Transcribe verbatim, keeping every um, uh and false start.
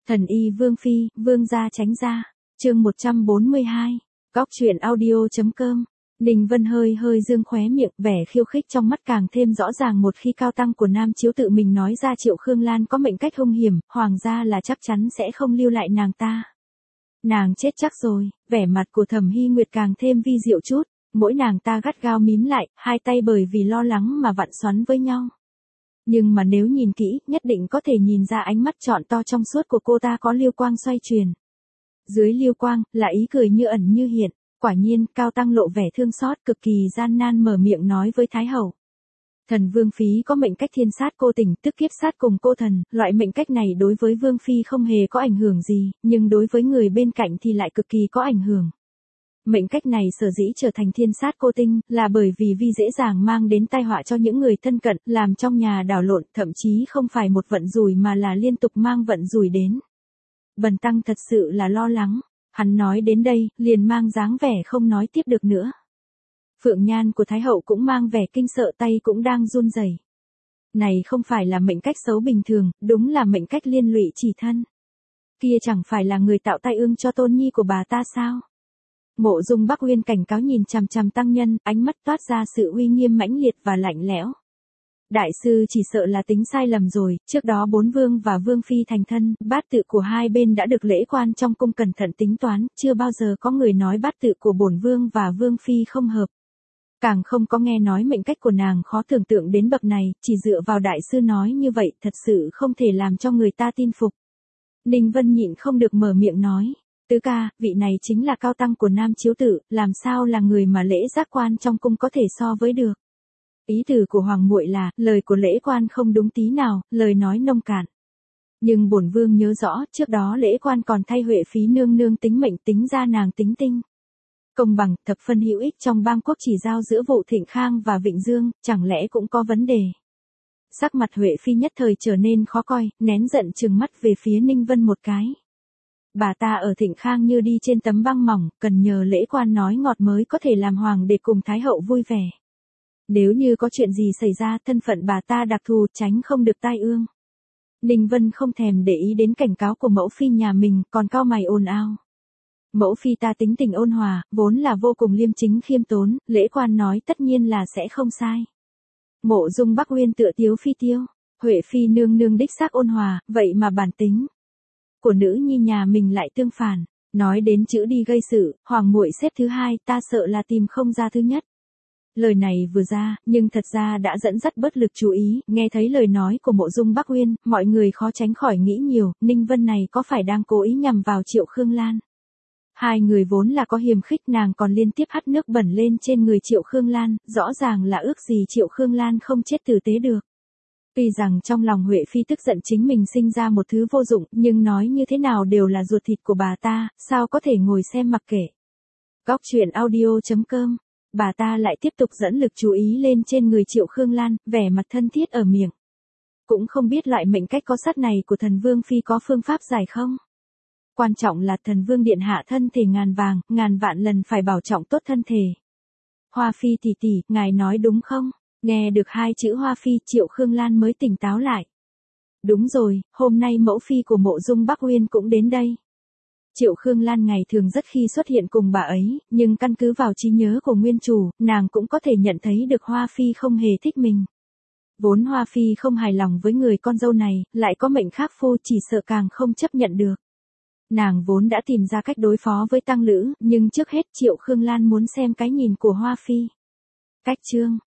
Thần y Vương Phi, Vương gia tránh ra. Chương một trăm bốn mươi hai. Góc truyện audio.com. Ninh Vân hơi hơi dương khóe miệng, vẻ khiêu khích trong mắt càng thêm rõ ràng một khi cao tăng của Nam Chiếu tự mình nói ra Triệu Khương Lan có mệnh cách hung hiểm, hoàng gia là chắc chắn sẽ không lưu lại nàng ta. Nàng chết chắc rồi, vẻ mặt của Thẩm Hy Nguyệt càng thêm vi diệu chút, mỗi nàng ta gắt gao mím lại, hai tay bởi vì lo lắng mà vặn xoắn với nhau. Nhưng mà nếu nhìn kỹ, nhất định có thể nhìn ra ánh mắt trọn to trong suốt của cô ta có liêu quang xoay truyền. Dưới liêu quang, là ý cười như ẩn như hiện, quả nhiên, cao tăng lộ vẻ thương xót cực kỳ gian nan mở miệng nói với Thái Hậu. Thần Vương Phi có mệnh cách thiên sát cô tình, tức kiếp sát cùng cô thần, loại mệnh cách này đối với Vương Phi không hề có ảnh hưởng gì, nhưng đối với người bên cạnh thì lại cực kỳ có ảnh hưởng. Mệnh cách này sở dĩ trở thành thiên sát cô tinh, là bởi vì vi dễ dàng mang đến tai họa cho những người thân cận, làm trong nhà đảo lộn, thậm chí không phải một vận rủi mà là liên tục mang vận rủi đến. Bần tăng thật sự là lo lắng, hắn nói đến đây, liền mang dáng vẻ không nói tiếp được nữa. Phượng nhan của Thái Hậu cũng mang vẻ kinh sợ, tay cũng đang run rẩy. Này không phải là mệnh cách xấu bình thường, đúng là mệnh cách liên lụy chỉ thân. Kia chẳng phải là người tạo tai ương cho tôn nhi của bà ta sao? Mộ Dung Bắc Uyên cảnh cáo nhìn chằm chằm tăng nhân, ánh mắt toát ra sự uy nghiêm mãnh liệt và lạnh lẽo. Đại sư chỉ sợ là tính sai lầm rồi, trước đó bốn vương và vương phi thành thân, bát tự của hai bên đã được lễ quan trong cung cẩn thận tính toán, chưa bao giờ có người nói bát tự của bổn vương và vương phi không hợp. Càng không có nghe nói mệnh cách của nàng khó tưởng tượng đến bậc này, chỉ dựa vào đại sư nói như vậy thật sự không thể làm cho người ta tin phục. Ninh Vân nhịn không được mở miệng nói. Tứ ca, vị này chính là cao tăng của Nam Chiếu tự, làm sao là người mà lễ giác quan trong cung có thể so với được. Ý từ của hoàng muội là, lời của lễ quan không đúng tí nào, lời nói nông cạn. Nhưng bổn vương nhớ rõ, trước đó lễ quan còn thay Huệ Phí nương nương tính mệnh tính ra nàng tính tinh. Công bằng, thập phân hữu ích trong bang quốc chỉ giao giữa vụ Thịnh Khang và Vịnh Dương, chẳng lẽ cũng có vấn đề. Sắc mặt Huệ Phi nhất thời trở nên khó coi, nén giận trừng mắt về phía Ninh Vân một cái. Bà ta ở Thịnh Khang như đi trên tấm băng mỏng, cần nhờ lễ quan nói ngọt mới có thể làm hoàng để cùng Thái Hậu vui vẻ. Nếu như có chuyện gì xảy ra, thân phận bà ta đặc thù, tránh không được tai ương. Ninh Vân không thèm để ý đến cảnh cáo của mẫu phi nhà mình, còn cau mày ồn ào. Mẫu phi ta tính tình ôn hòa, vốn là vô cùng liêm chính khiêm tốn, lễ quan nói tất nhiên là sẽ không sai. Mộ Dung Bắc Uyên tựa tiếu phi tiêu, Huệ Phi nương nương đích xác ôn hòa, vậy mà bản tính của nữ nhi nhà mình lại tương phản. Nói đến chữ đi gây sự, hoàng muội xếp thứ hai, ta sợ là tìm không ra thứ nhất. Lời này vừa ra, nhưng thật ra đã dẫn dắt bớt lực chú ý, nghe thấy lời nói của Mộ Dung Bắc Uyên, mọi người khó tránh khỏi nghĩ nhiều, Ninh Vân này có phải đang cố ý nhằm vào Triệu Khương Lan. Hai người vốn là có hiềm khích, nàng còn liên tiếp hắt nước bẩn lên trên người Triệu Khương Lan, rõ ràng là ước gì Triệu Khương Lan không chết tử tế được. Tuy rằng trong lòng Huệ Phi tức giận chính mình sinh ra một thứ vô dụng, nhưng nói như thế nào đều là ruột thịt của bà ta, sao có thể ngồi xem mặc kệ. Góc truyện audio.com. Bà ta lại tiếp tục dẫn lực chú ý lên trên người Triệu Khương Lan, vẻ mặt thân thiết ở miệng. Cũng không biết loại mệnh cách có sắt này của thần Vương Phi có phương pháp giải không? Quan trọng là thần Vương điện hạ thân thể ngàn vàng, ngàn vạn lần phải bảo trọng tốt thân thể. Hoa Phi tỷ tỷ, ngài nói đúng không? Nghe được hai chữ Hoa Phi, Triệu Khương Lan mới tỉnh táo lại. Đúng rồi, hôm nay mẫu phi của Mộ Dung Bắc Uyên cũng đến đây. Triệu Khương Lan ngày thường rất khi xuất hiện cùng bà ấy, nhưng căn cứ vào trí nhớ của nguyên chủ, nàng cũng có thể nhận thấy được Hoa Phi không hề thích mình. Vốn Hoa Phi không hài lòng với người con dâu này, lại có mệnh khác phu, chỉ sợ càng không chấp nhận được. Nàng vốn đã tìm ra cách đối phó với Tăng Lữ, nhưng trước hết Triệu Khương Lan muốn xem cái nhìn của Hoa Phi. Cách chương